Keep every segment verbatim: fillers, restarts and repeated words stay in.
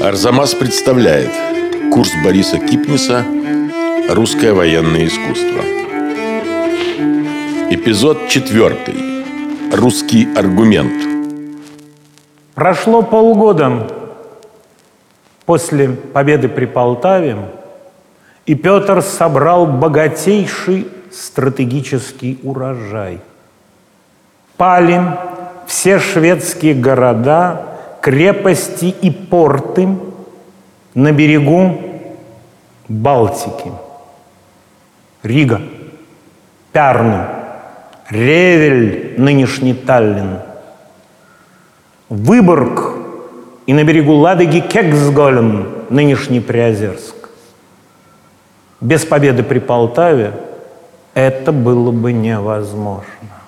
Арзамас представляет курс Бориса Кипниса «Русское военное искусство». Эпизод четвертый. Русский аргумент. Прошло полгода после победы при Полтаве, и Петр собрал богатейший стратегический урожай. Пали все шведские города, крепости и порты на берегу Балтики. Рига, Пярну, Ревель, нынешний Таллин, Выборг и на берегу Ладоги Кексгольм, нынешний Приозерск. Без победы при Полтаве это было бы невозможно.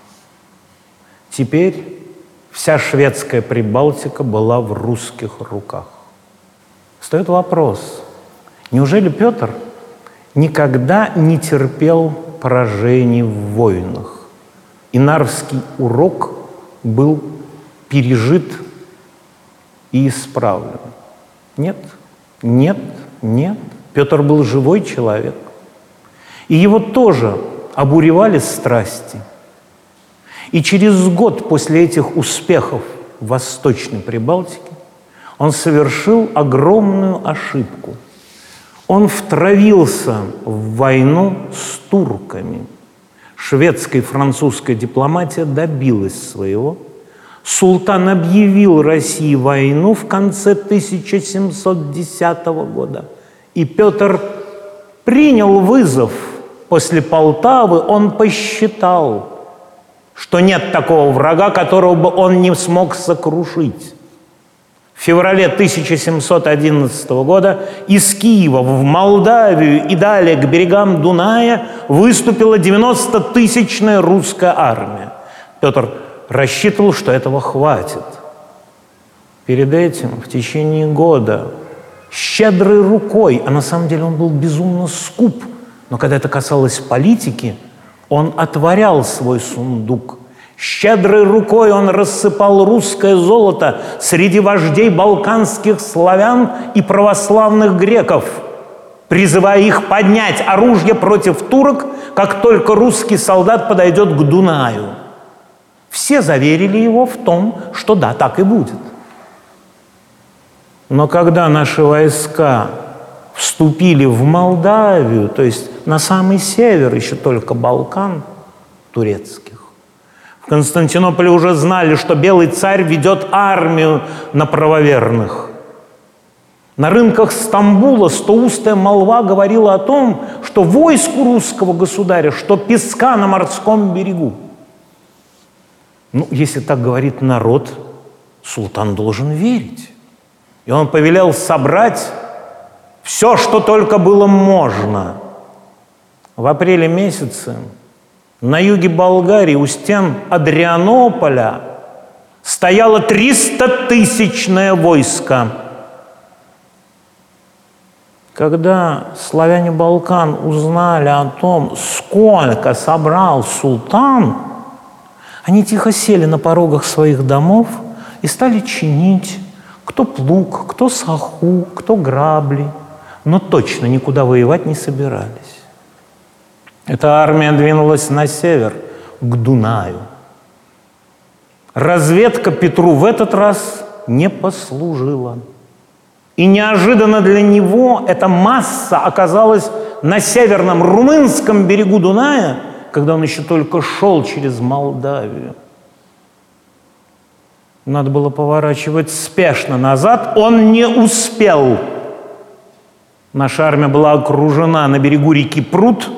Теперь вся шведская Прибалтика была в русских руках. Встает вопрос: неужели Петр никогда не терпел поражений в войнах, и Нарвский урок был пережит и исправлен? Нет, нет, нет. Петр был живой человек. И его тоже обуревали страсти. И через год после этих успехов в Восточной Прибалтике он совершил огромную ошибку. Он втравился в войну с турками. Шведская и французская дипломатия добилась своего. Султан объявил России войну в конце тысяча семьсот десятого года. И Петр принял вызов. После Полтавы он посчитал, что нет такого врага, которого бы он не смог сокрушить. В феврале тысяча семьсот одиннадцатого года из Киева в Молдавию и далее к берегам Дуная выступила девяностотысячная русская армия. Петр рассчитывал, что этого хватит. Перед этим в течение года щедрой рукой, а на самом деле он был безумно скуп, но когда это касалось политики, он отворял свой сундук. Щедрой рукой он рассыпал русское золото среди вождей балканских славян и православных греков, призывая их поднять оружие против турок, как только русский солдат подойдет к Дунаю. Все заверили его в том, что да, так и будет. Но когда наши войска вступили в Молдавию, то есть на самый север еще только Балкан турецких, в Константинополе уже знали, что белый царь ведет армию на правоверных. На рынках Стамбула стоустая молва говорила о том, что войску русского государя, что песка на морском берегу. Ну, если так говорит народ, султан должен верить. И он повелел собрать все, что только было можно. В апреле месяце на юге Болгарии у стен Адрианополя стояло тристотысячное войско. Когда славяне Балкан узнали о том, сколько собрал султан, они тихо сели на порогах своих домов и стали чинить кто плуг, кто саху, кто грабли, но точно никуда воевать не собирались. Эта армия двинулась на север, к Дунаю. Разведка Петру в этот раз не послужила. И неожиданно для него эта масса оказалась на северном румынском берегу Дуная, когда он еще только шел через Молдавию. Надо было поворачивать спешно назад. Он не успел. Наша армия была окружена на берегу реки Прут,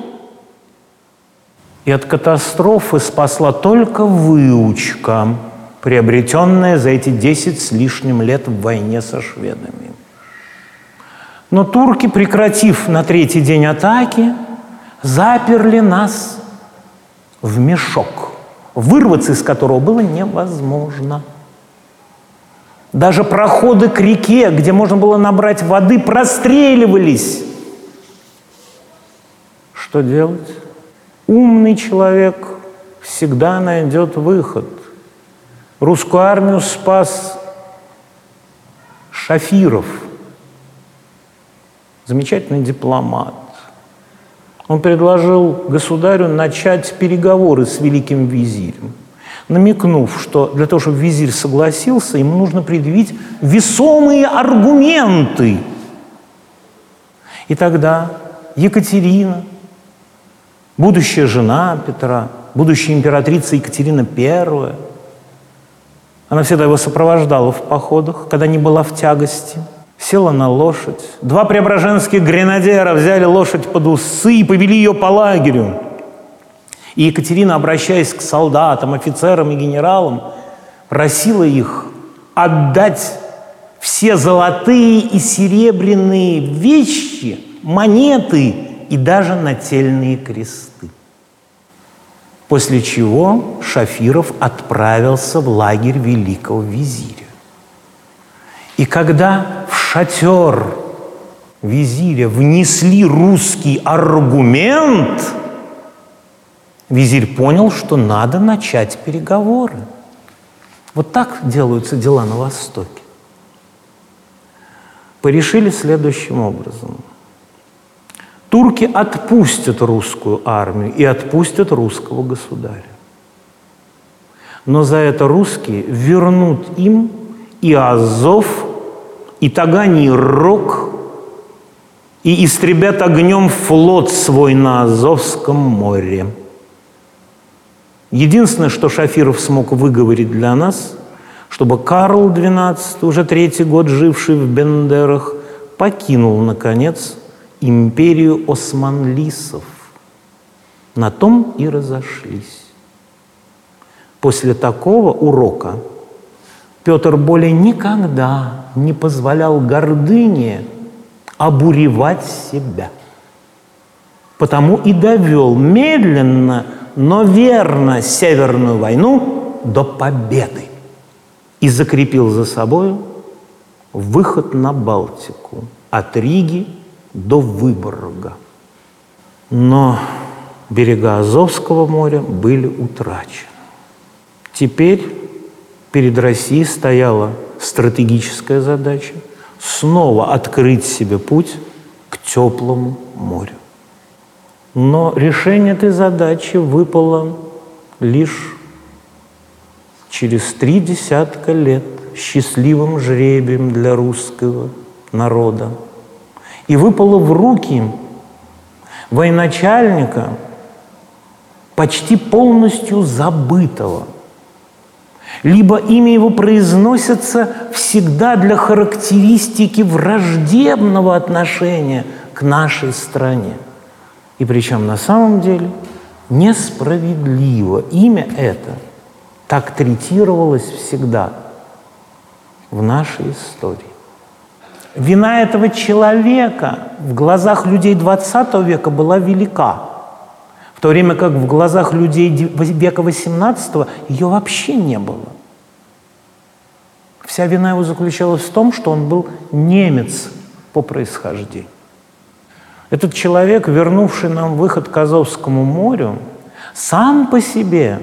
и от катастрофы спасла только выучка, приобретенная за эти десять с лишним лет в войне со шведами. Но турки, прекратив на третий день атаки, заперли нас в мешок, вырваться из которого было невозможно. Даже проходы к реке, где можно было набрать воды, простреливались. Что делать? Умный человек всегда найдет выход. Русскую армию спас Шафиров, замечательный дипломат. Он предложил государю начать переговоры с великим визирем, намекнув, что для того, чтобы визирь согласился, ему нужно предъявить весомые аргументы. И тогда Екатерина, будущая жена Петра, будущая императрица Екатерина Первая, она всегда его сопровождала в походах, когда не была в тягости, села на лошадь. Два преображенских гренадера взяли лошадь под усы и повели ее по лагерю. И Екатерина, обращаясь к солдатам, офицерам и генералам, просила их отдать все золотые и серебряные вещи, монеты и даже нательные кресты. После чего Шафиров отправился в лагерь великого визиря. И когда в шатер визиря внесли русский аргумент, визирь понял, что надо начать переговоры. Вот так делаются дела на Востоке. Порешили следующим образом. Турки отпустят русскую армию и отпустят русского государя. Но за это русские вернут им и Азов, и Таганий Рог, и истребят огнем флот свой на Азовском море. Единственное, что Шафиров смог выговорить для нас, чтобы Карл двенадцатый, уже третий год живший в Бендерах, покинул, наконец, империю османлисов. На том и разошлись. После такого урока Петр более никогда не позволял гордыне обуревать себя. Потому и довел медленно, но верно Северную войну до победы и закрепил за собой выход на Балтику от Риги до Выборга. Но берега Азовского моря были утрачены. Теперь перед Россией стояла стратегическая задача снова открыть себе путь к теплому морю. Но решение этой задачи выпало лишь через три десятка лет счастливым жребием для русского народа. И выпало в руки военачальника, почти полностью забытого. Либо имя его произносится всегда для характеристики враждебного отношения к нашей стране. И причем на самом деле несправедливо. Имя это так третировалось всегда в нашей истории. Вина этого человека в глазах людей двадцатого века была велика, в то время как в глазах людей века восемнадцатого ее вообще не было. Вся вина его заключалась в том, что он был немец по происхождению. Этот человек, вернувший нам выход к Азовскому морю, сам по себе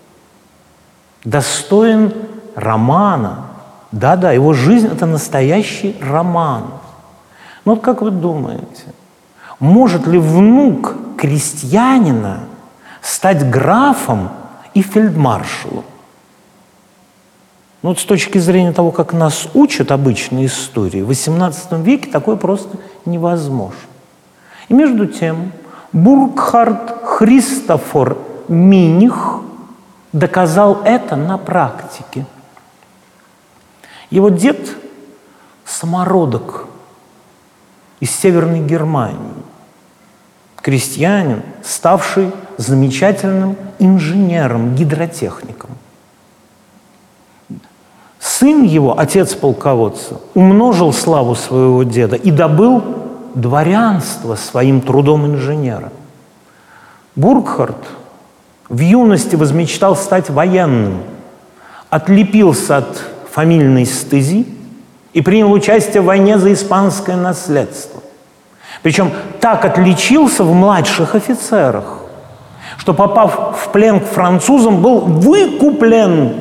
достоин романа. Да-да, его жизнь – это настоящий роман. Но вот как вы думаете, может ли внук крестьянина стать графом и фельдмаршалом? Ну, вот с точки зрения того, как нас учат обычные истории, в восемнадцатом веке такое просто невозможно. И между тем Бургхард Христофор Миних доказал это на практике. Его дед – самородок из Северной Германии, крестьянин, ставший замечательным инженером, гидротехником. Сын его, отец полководца, умножил славу своего деда и добыл дворянство своим трудом инженера. Бургхард в юности возмечтал стать военным, отлепился от фамильной стези и принял участие в войне за испанское наследство. Причем так отличился в младших офицерах, что, попав в плен к французам, был выкуплен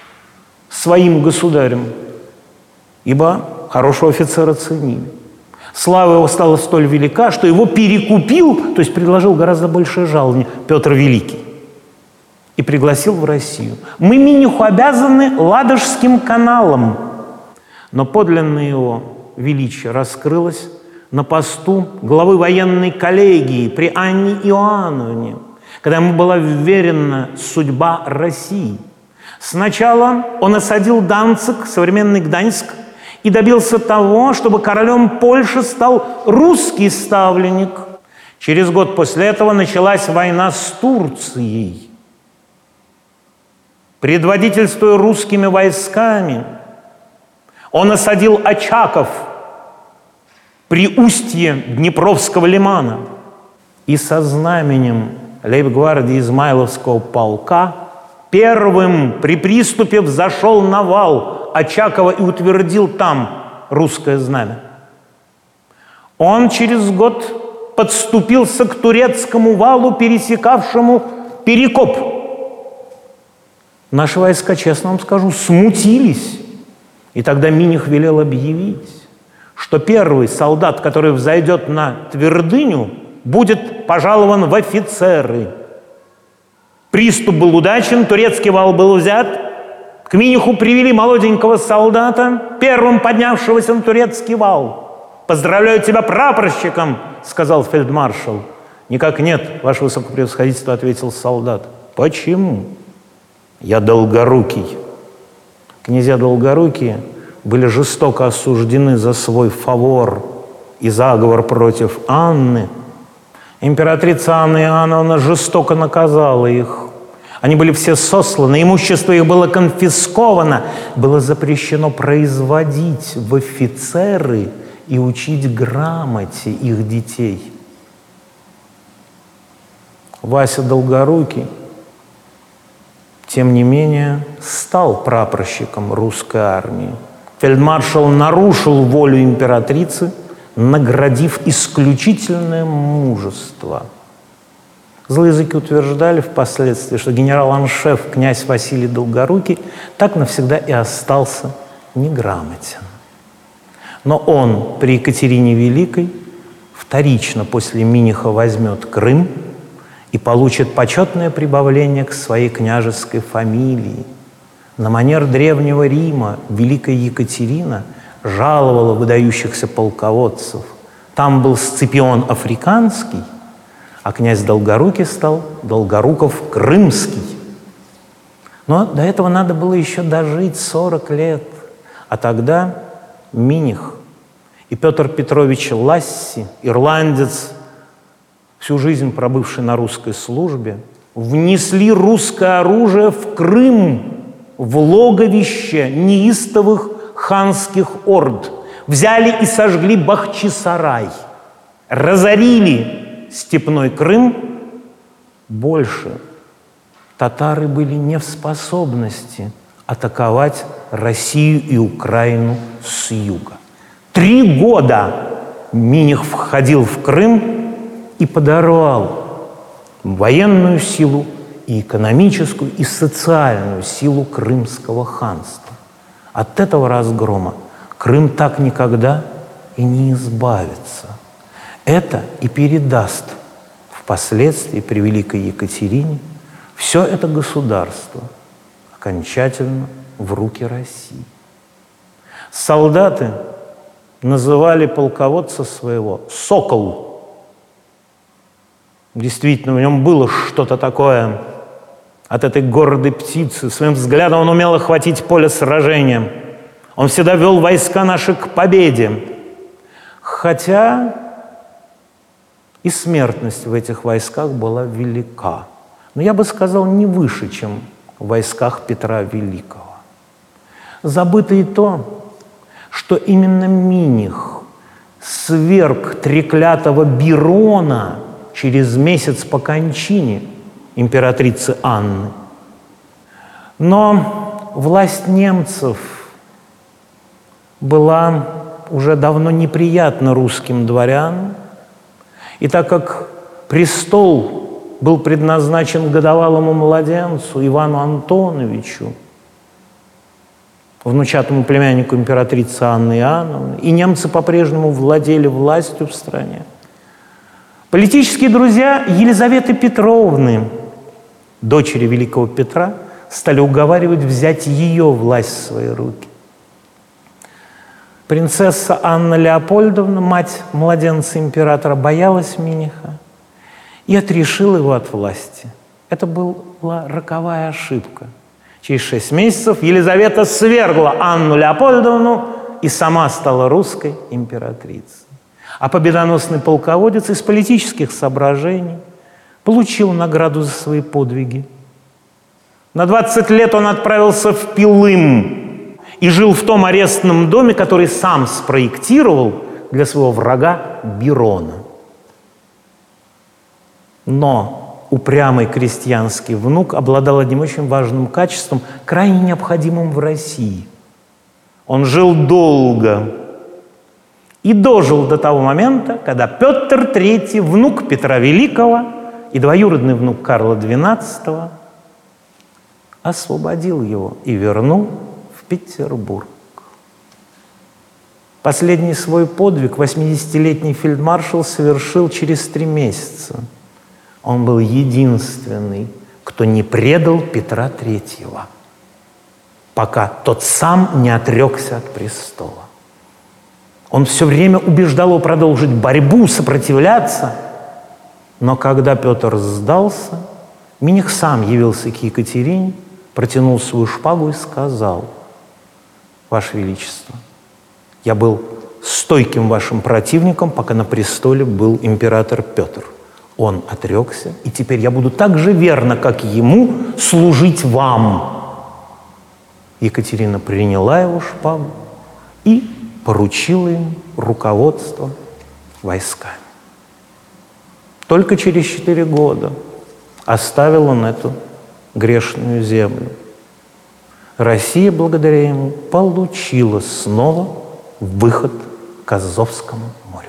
своим государем, ибо хорошего офицера ценили. Слава его стала столь велика, что его перекупил, то есть предложил гораздо большее жалование, Петр Великий. И пригласил в Россию. Мы Миниху обязаны Ладожским каналом. Но подлинное его величие раскрылось на посту главы военной коллегии при Анне Иоанновне, когда ему была вверена судьба России. Сначала он осадил Данциг, современный Гданьск, и добился того, чтобы королем Польши стал русский ставленник. Через год после этого началась война с Турцией. Предводительствуя русскими войсками, он осадил Очаков при устье Днепровского лимана и со знаменем лейб-гвардии Измайловского полка первым при приступе взошел на вал Очакова и утвердил там русское знамя. Он через год подступился к турецкому валу, пересекавшему Перекоп. Наши войска, честно вам скажу, смутились. И тогда Миних велел объявить, что первый солдат, который взойдет на твердыню, будет пожалован в офицеры. Приступ был удачен, турецкий вал был взят. К Миниху привели молоденького солдата, первым поднявшегося на турецкий вал. «Поздравляю тебя прапорщиком!» — сказал фельдмаршал. «Никак нет, ваше высокопревосходительство», — ответил солдат. «Почему?» «Я долгорукий». Князья Долгорукие были жестоко осуждены за свой фавор и заговор против Анны. Императрица Анна Иоанновна жестоко наказала их. Они были все сосланы, имущество их было конфисковано. Было запрещено производить в офицеры и учить грамоте их детей. Вася Долгорукий, тем не менее, стал прапорщиком русской армии. Фельдмаршал нарушил волю императрицы, наградив исключительное мужество. Злые языки утверждали впоследствии, что генерал-аншеф князь Василий Долгорукий так навсегда и остался неграмотен. Но он при Екатерине Великой вторично после Миниха возьмет Крым и получит почетное прибавление к своей княжеской фамилии. На манер Древнего Рима Великая Екатерина жаловала выдающихся полководцев. Там был Сципион Африканский, а князь Долгорукий стал Долгоруков Крымский. Но до этого надо было еще дожить сорок лет. А тогда Миних и Петр Петрович Ласси, ирландец, всю жизнь пробывший на русской службе, внесли русское оружие в Крым, в логовище неистовых ханских орд. Взяли и сожгли Бахчисарай, разорили степной Крым. Больше татары были не в способности атаковать Россию и Украину с юга. Три года Миних входил в Крым и подорвал военную силу, и экономическую, и социальную силу крымского ханства. От этого разгрома Крым так никогда и не избавится. Это и передаст впоследствии при Великой Екатерине все это государство окончательно в руки России. Солдаты называли полководца своего «Сокол». Действительно, в нем было что-то такое от этой гордой птицы. Своим взглядом он умел охватить поле сражения. Он всегда вел войска наши к победе. Хотя и смертность в этих войсках была велика. Но я бы сказал, не выше, чем в войсках Петра Великого. Забыто и то, что именно Миних сверг треклятого Бирона через месяц по кончине императрицы Анны. Но власть немцев была уже давно неприятна русским дворянам, и так как престол был предназначен годовалому младенцу Ивану Антоновичу, внучатому племяннику императрицы Анны Иоанновны, и немцы по-прежнему владели властью в стране. Политические друзья Елизаветы Петровны, дочери великого Петра, стали уговаривать взять ее власть в свои руки. Принцесса Анна Леопольдовна, мать младенца императора, боялась Миниха и отрешила его от власти. Это была роковая ошибка. Через шесть месяцев Елизавета свергла Анну Леопольдовну и сама стала русской императрицей. А победоносный полководец из политических соображений получил награду за свои подвиги. На двадцать лет он отправился в Пилым и жил в том арестном доме, который сам спроектировал для своего врага Бирона. Но упрямый крестьянский внук обладал одним очень важным качеством, крайне необходимым в России. Он жил долго и дожил до того момента, когда Петр Третий, внук Петра Великого и двоюродный внук Карла Двенадцатого, освободил его и вернул в Петербург. Последний свой подвиг восьмидесятилетний фельдмаршал совершил через три месяца. Он был единственный, кто не предал Петра Третьего, пока тот сам не отрекся от престола. Он все время убеждал его продолжить борьбу, сопротивляться, но когда Петр сдался, Миних сам явился к Екатерине, протянул свою шпагу и сказал: «Ваше Величество, я был стойким вашим противником, пока на престоле был император Петр. Он отрекся, и теперь я буду так же верно, как ему, служить вам». Екатерина приняла его шпагу и поручила им руководство войсками. Только через четыре года оставил он эту грешную землю. Россия, благодаря ему, получила снова выход к Азовскому морю.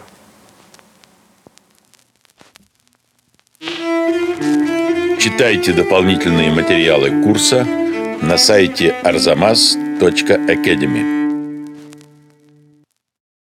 Читайте дополнительные материалы курса на сайте арзамас точка академи.